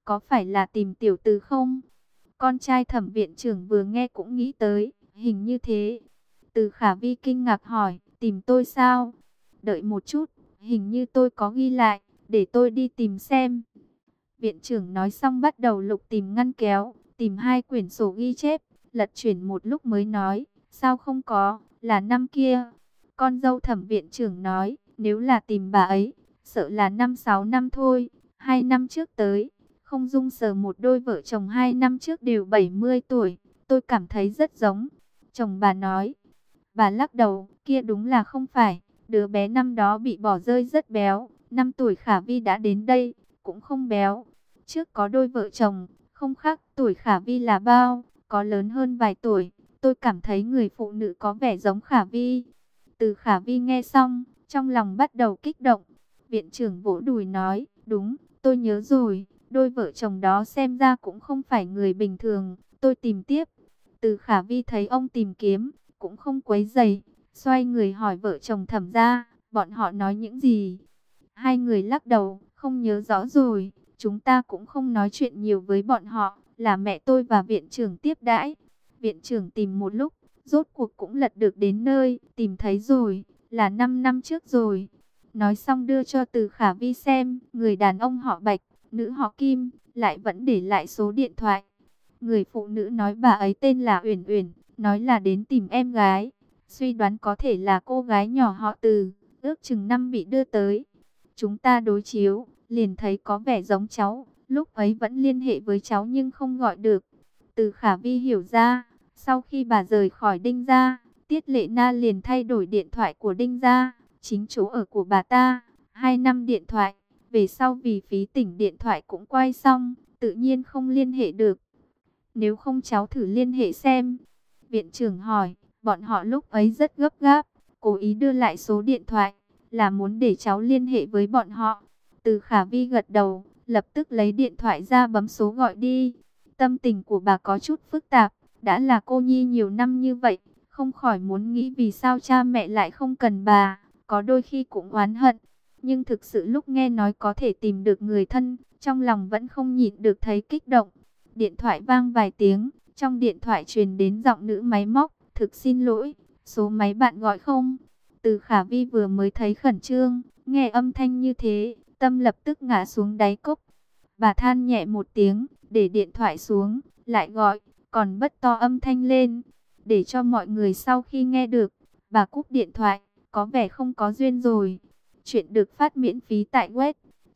có phải là tìm tiểu tử không? Con trai Thẩm viện trưởng vừa nghe cũng nghĩ tới, hình như thế. Từ Khả Vi kinh ngạc hỏi, tìm tôi sao? Đợi một chút, hình như tôi có ghi lại, để tôi đi tìm xem. Viện trưởng nói xong bắt đầu lục tìm ngăn kéo, tìm hai quyển sổ ghi chép, lật chuyển một lúc mới nói, sao không có, là năm kia. Con dâu Thẩm viện trưởng nói, nếu là tìm bà ấy, sợ là 5-6 năm thôi, 2 năm trước tới. Không Dung sờ một đôi vợ chồng 2 năm trước đều 70 tuổi, tôi cảm thấy rất giống. Chồng bà nói, bà lắc đầu, kia đúng là không phải, đứa bé năm đó bị bỏ rơi rất béo, 5 tuổi Khả Vi đã đến đây, cũng không béo. Trước có đôi vợ chồng, không khác tuổi Khả Vi là bao, có lớn hơn vài tuổi, tôi cảm thấy người phụ nữ có vẻ giống Khả Vi. Từ Khả Vi nghe xong, trong lòng bắt đầu kích động. Viện trưởng vỗ đùi nói, đúng, tôi nhớ rồi, đôi vợ chồng đó xem ra cũng không phải người bình thường, tôi tìm tiếp. Từ Khả Vi thấy ông tìm kiếm, cũng không quấy rầy, xoay người hỏi vợ chồng Thẩm gia, bọn họ nói những gì. Hai người lắc đầu, không nhớ rõ rồi, chúng ta cũng không nói chuyện nhiều với bọn họ, là mẹ tôi và viện trưởng tiếp đãi. Viện trưởng tìm một lúc, rốt cuộc cũng lật được đến nơi, tìm thấy rồi, là 5 năm trước rồi. Nói xong đưa cho Từ Khả Vi xem, người đàn ông họ Bạch, nữ họ Kim, lại vẫn để lại số điện thoại. Người phụ nữ nói bà ấy tên là Uyển Uyển, nói là đến tìm em gái. Suy đoán có thể là cô gái nhỏ họ Từ, ước chừng năm bị đưa tới. Chúng ta đối chiếu, liền thấy có vẻ giống cháu, lúc ấy vẫn liên hệ với cháu nhưng không gọi được. Từ Khả Vi hiểu ra, sau khi bà rời khỏi Đinh gia, Tiết Lệ Na liền thay đổi điện thoại của Đinh gia, chính chỗ ở của bà ta, 2 năm điện thoại, về sau vì phí tỉnh điện thoại cũng quay xong, tự nhiên không liên hệ được. Nếu không cháu thử liên hệ xem. Viện trưởng hỏi, bọn họ lúc ấy rất gấp gáp, cố ý đưa lại số điện thoại, là muốn để cháu liên hệ với bọn họ. Từ Khả Vi gật đầu, lập tức lấy điện thoại ra bấm số gọi đi. Tâm tình của bà có chút phức tạp, đã là cô nhi nhiều năm như vậy, không khỏi muốn nghĩ vì sao cha mẹ lại không cần bà, có đôi khi cũng oán hận. Nhưng thực sự lúc nghe nói có thể tìm được người thân, trong lòng vẫn không nhịn được thấy kích động. Điện thoại vang vài tiếng, trong điện thoại truyền đến giọng nữ máy móc, thực xin lỗi, số máy bạn gọi không? Từ Khả Vi vừa mới thấy khẩn trương, nghe âm thanh như thế, tâm lập tức ngã xuống đáy cốc. Bà than nhẹ một tiếng, để điện thoại xuống, lại gọi, còn bật to âm thanh lên, để cho mọi người sau khi nghe được. Bà cúp điện thoại, có vẻ không có duyên rồi. Chuyện được phát miễn phí tại web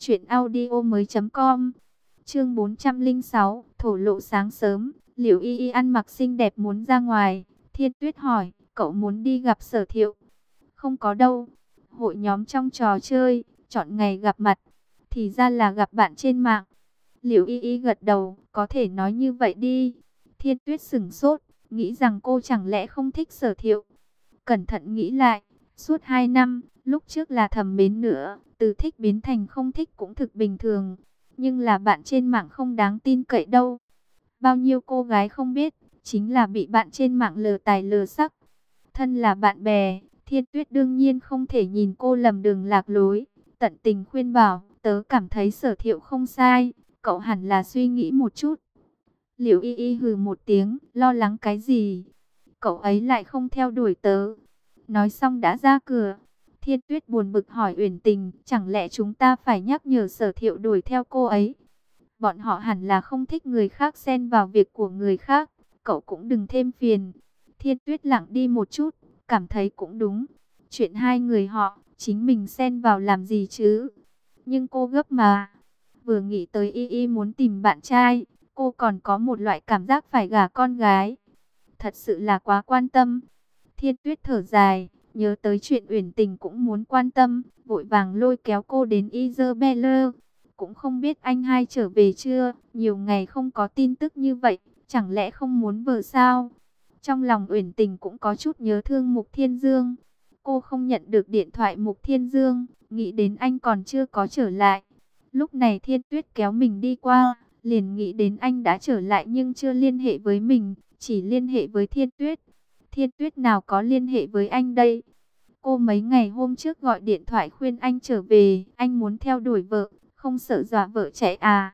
truyệnaudiomoi.com. Chương 406, thổ lộ sáng sớm, Liễu Y Y ăn mặc xinh đẹp muốn ra ngoài. Thiên Tuyết hỏi, cậu muốn đi gặp Sở Thiệu? Không có đâu, hội nhóm trong trò chơi, chọn ngày gặp mặt, thì ra là gặp bạn trên mạng. Liễu Y Y gật đầu, có thể nói như vậy đi. Thiên Tuyết sững sốt, nghĩ rằng cô chẳng lẽ không thích Sở Thiệu. Cẩn thận nghĩ lại, suốt 2 năm, lúc trước là thầm mến nữa, từ thích biến thành không thích cũng thực bình thường. Nhưng là bạn trên mạng không đáng tin cậy đâu. Bao nhiêu cô gái không biết, chính là bị bạn trên mạng lừa tài lừa sắc. Thân là bạn bè, Thiên Tuyết đương nhiên không thể nhìn cô lầm đường lạc lối. Tận tình khuyên bảo, tớ cảm thấy Sở Thiệu không sai, cậu hẳn là suy nghĩ một chút. Liễu Y Y hừ một tiếng, lo lắng cái gì? Cậu ấy lại không theo đuổi tớ. Nói xong đã ra cửa. Thiên Tuyết buồn bực hỏi Uyển Tình, chẳng lẽ chúng ta phải nhắc nhở Sở Thiệu đuổi theo cô ấy? Bọn họ hẳn là không thích người khác xen vào việc của người khác, cậu cũng đừng thêm phiền. Thiên Tuyết lặng đi một chút, cảm thấy cũng đúng. Chuyện hai người họ, chính mình xen vào làm gì chứ? Nhưng cô gấp mà. Vừa nghĩ tới Y Y muốn tìm bạn trai, cô còn có một loại cảm giác phải gả con gái. Thật sự là quá quan tâm. Thiên Tuyết thở dài, nhớ tới chuyện Uyển Tình cũng muốn quan tâm, vội vàng lôi kéo cô đến Isabella. Cũng không biết anh hai trở về chưa, nhiều ngày không có tin tức như vậy, chẳng lẽ không muốn vợ sao? Trong lòng Uyển Tình cũng có chút nhớ thương Mục Thiên Dương. Cô không nhận được điện thoại Mục Thiên Dương, nghĩ đến anh còn chưa có trở lại. Lúc này Thiên Tuyết kéo mình đi qua, liền nghĩ đến anh đã trở lại nhưng chưa liên hệ với mình, chỉ liên hệ với Thiên Tuyết. Thiên Tuyết nào có liên hệ với anh đây? Cô mấy ngày hôm trước gọi điện thoại khuyên anh trở về, anh muốn theo đuổi vợ, không sợ dọa vợ chạy à?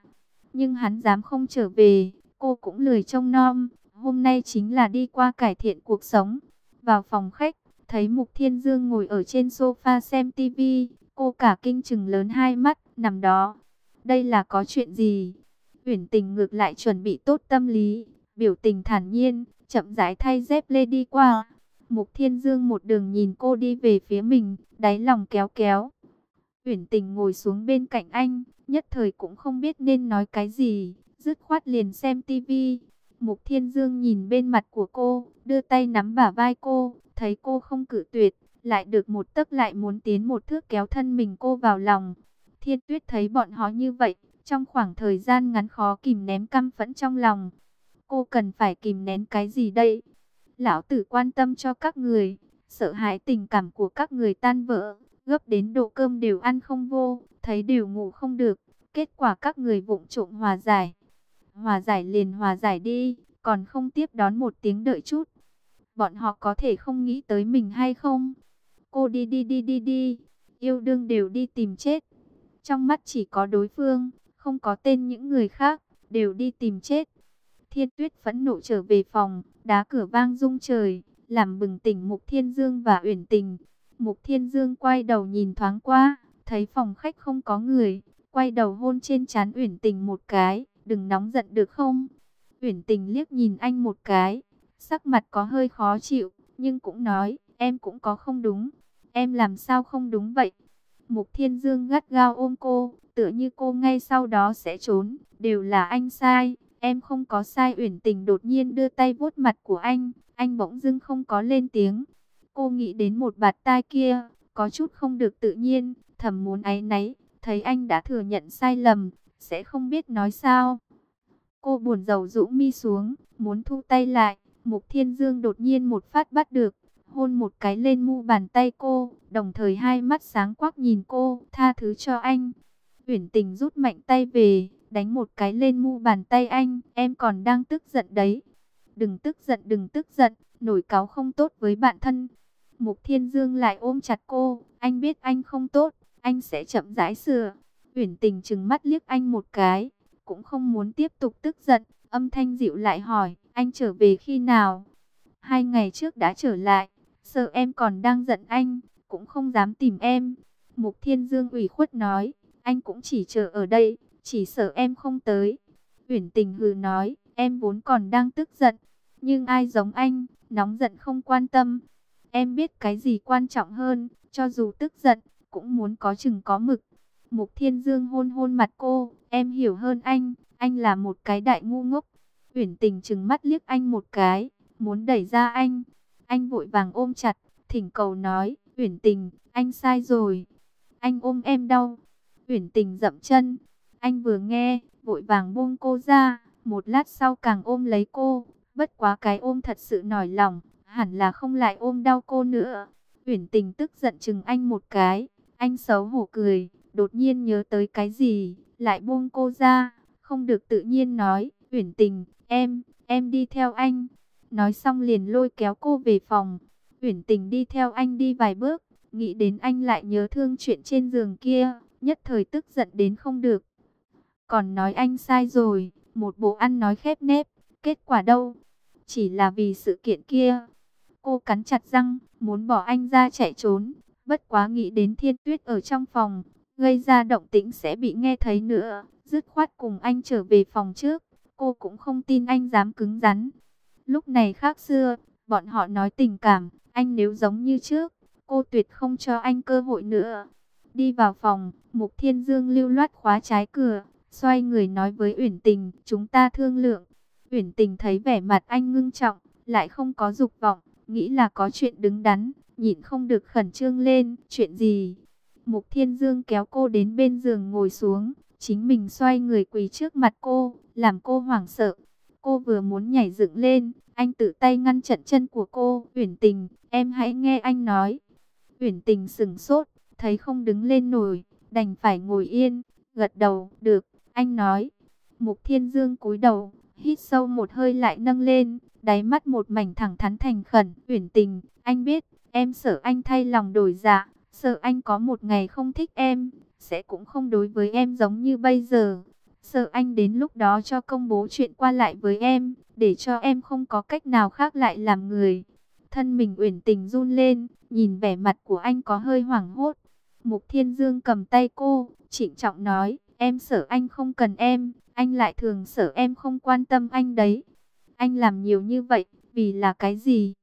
nhưng hắn dám không trở về, cô cũng lười trông nom, hôm nay chính là đi qua cải thiện cuộc sống. Vào phòng khách, thấy Mục Thiên Dương ngồi ở trên sofa xem tivi, cô cả kinh chừng lớn hai mắt, nằm đó. Đây là có chuyện gì? Uyển Tình ngược lại chuẩn bị tốt tâm lý, biểu tình thản nhiên, chậm rãi thay dép lê đi qua. Mục Thiên Dương một đường nhìn cô đi về phía mình, đáy lòng kéo kéo. Uyển Tình ngồi xuống bên cạnh anh, nhất thời cũng không biết nên nói cái gì, dứt khoát liền xem tivi. Mục Thiên Dương nhìn bên mặt của cô, đưa tay nắm bả vai cô, thấy cô không cự tuyệt, lại được một tấc lại muốn tiến một thước kéo thân mình cô vào lòng. Thiên Tuyết thấy bọn họ như vậy, trong khoảng thời gian ngắn khó kìm nén căm phẫn trong lòng. Cô cần phải kìm nén cái gì đây? Lão tử quan tâm cho các người, sợ hãi tình cảm của các người tan vỡ, gấp đến độ cơm đều ăn không vô, thấy đều ngủ không được. Kết quả các người vụng trộm hòa giải. Hòa giải liền hòa giải đi, còn không tiếp đón một tiếng đợi chút. Bọn họ có thể không nghĩ tới mình hay không? Cô đi đi đi đi đi, yêu đương đều đi tìm chết. Trong mắt chỉ có đối phương, không có tên những người khác, đều đi tìm chết. Thiên Tuyết phẫn nộ trở về phòng, đá cửa vang rung trời, làm bừng tỉnh Mục Thiên Dương và Uyển Tình. Mục Thiên Dương quay đầu nhìn thoáng qua, thấy phòng khách không có người, quay đầu hôn trên trán Uyển Tình một cái, đừng nóng giận được không? Uyển Tình liếc nhìn anh một cái, sắc mặt có hơi khó chịu, nhưng cũng nói, em cũng có không đúng. Em làm sao không đúng vậy? Mục Thiên Dương gắt gao ôm cô, tựa như cô ngay sau đó sẽ trốn, đều là anh sai, em không có sai. Uyển Tình đột nhiên đưa tay vuốt mặt của anh bỗng dưng không có lên tiếng. Cô nghĩ đến một bạt tai kia, có chút không được tự nhiên, thầm muốn áy náy, thấy anh đã thừa nhận sai lầm, sẽ không biết nói sao. Cô buồn rầu rũ mi xuống, muốn thu tay lại, Mục Thiên Dương đột nhiên một phát bắt được, hôn một cái lên mu bàn tay cô, đồng thời hai mắt sáng quắc nhìn cô, tha thứ cho anh. Uyển Tình rút mạnh tay về, đánh một cái lên mu bàn tay anh, em còn đang tức giận đấy. Đừng tức giận, đừng tức giận, nổi cáu không tốt với bạn thân. Mục Thiên Dương lại ôm chặt cô, anh biết anh không tốt, anh sẽ chậm rãi sửa. Uyển Tình trừng mắt liếc anh một cái, cũng không muốn tiếp tục tức giận, âm thanh dịu lại hỏi, anh trở về khi nào? 2 ngày trước đã trở lại, sợ em còn đang giận anh, cũng không dám tìm em. Mục Thiên Dương ủy khuất nói, anh cũng chỉ chờ ở đây, chỉ sợ em không tới. Uyển Tình hừ nói, em vốn còn đang tức giận, nhưng ai giống anh, nóng giận không quan tâm. Em biết cái gì quan trọng hơn, cho dù tức giận, cũng muốn có chừng có mực. Mục Thiên Dương hôn hôn mặt cô, em hiểu hơn anh là một cái đại ngu ngốc. Uyển Tình trừng mắt liếc anh một cái, muốn đẩy ra anh. Anh vội vàng ôm chặt, thỉnh cầu nói, Uyển Tình, anh sai rồi. Anh ôm em đau. Uyển Tình dậm chân. Anh vừa nghe, vội vàng buông cô ra, một lát sau càng ôm lấy cô. Bất quá cái ôm thật sự nổi lòng, hẳn là không lại ôm đau cô nữa. Uyển Tình tức giận chừng anh một cái, anh xấu hổ cười, đột nhiên nhớ tới cái gì, lại buông cô ra, không được tự nhiên nói, Uyển Tình, em đi theo anh. Nói xong liền lôi kéo cô về phòng. Uyển Tình đi theo anh đi vài bước, nghĩ đến anh lại nhớ thương chuyện trên giường kia, nhất thời tức giận đến không được. Còn nói anh sai rồi, một bộ ăn nói khép nép, kết quả đâu? Chỉ là vì sự kiện kia. Cô cắn chặt răng, muốn bỏ anh ra chạy trốn, bất quá nghĩ đến Thiên Tuyết ở trong phòng, gây ra động tĩnh sẽ bị nghe thấy nữa, dứt khoát cùng anh trở về phòng trước. Cô cũng không tin anh dám cứng rắn. Lúc này khác xưa, bọn họ nói tình cảm, anh nếu giống như trước, cô tuyệt không cho anh cơ hội nữa. Đi vào phòng, Mục Thiên Dương lưu loát khóa trái cửa, xoay người nói với Uyển Tình, chúng ta thương lượng. Uyển Tình thấy vẻ mặt anh ngưng trọng, lại không có dục vọng, nghĩ là có chuyện đứng đắn, nhịn không được khẩn trương lên, chuyện gì? Mục Thiên Dương kéo cô đến bên giường ngồi xuống, chính mình xoay người quỳ trước mặt cô, làm cô hoảng sợ. Cô vừa muốn nhảy dựng lên, anh tự tay ngăn chặn chân của cô. Uyển Tình, em hãy nghe anh nói. Uyển Tình sững sốt, thấy không đứng lên nổi, đành phải ngồi yên, gật đầu, được, anh nói. Mục Thiên Dương cúi đầu, hít sâu một hơi lại nâng lên, đáy mắt một mảnh thẳng thắn thành khẩn. Uyển Tình, anh biết, em sợ anh thay lòng đổi dạ, sợ anh có một ngày không thích em, sẽ cũng không đối với em giống như bây giờ. Sợ anh đến lúc đó cho công bố chuyện qua lại với em, để cho em không có cách nào khác lại làm người. Thân mình Uyển Tình run lên, nhìn vẻ mặt của anh có hơi hoảng hốt. Mục Thiên Dương cầm tay cô, trịnh trọng nói, em sợ anh không cần em, anh lại thường sợ em không quan tâm anh đấy. Anh làm nhiều như vậy, vì là cái gì?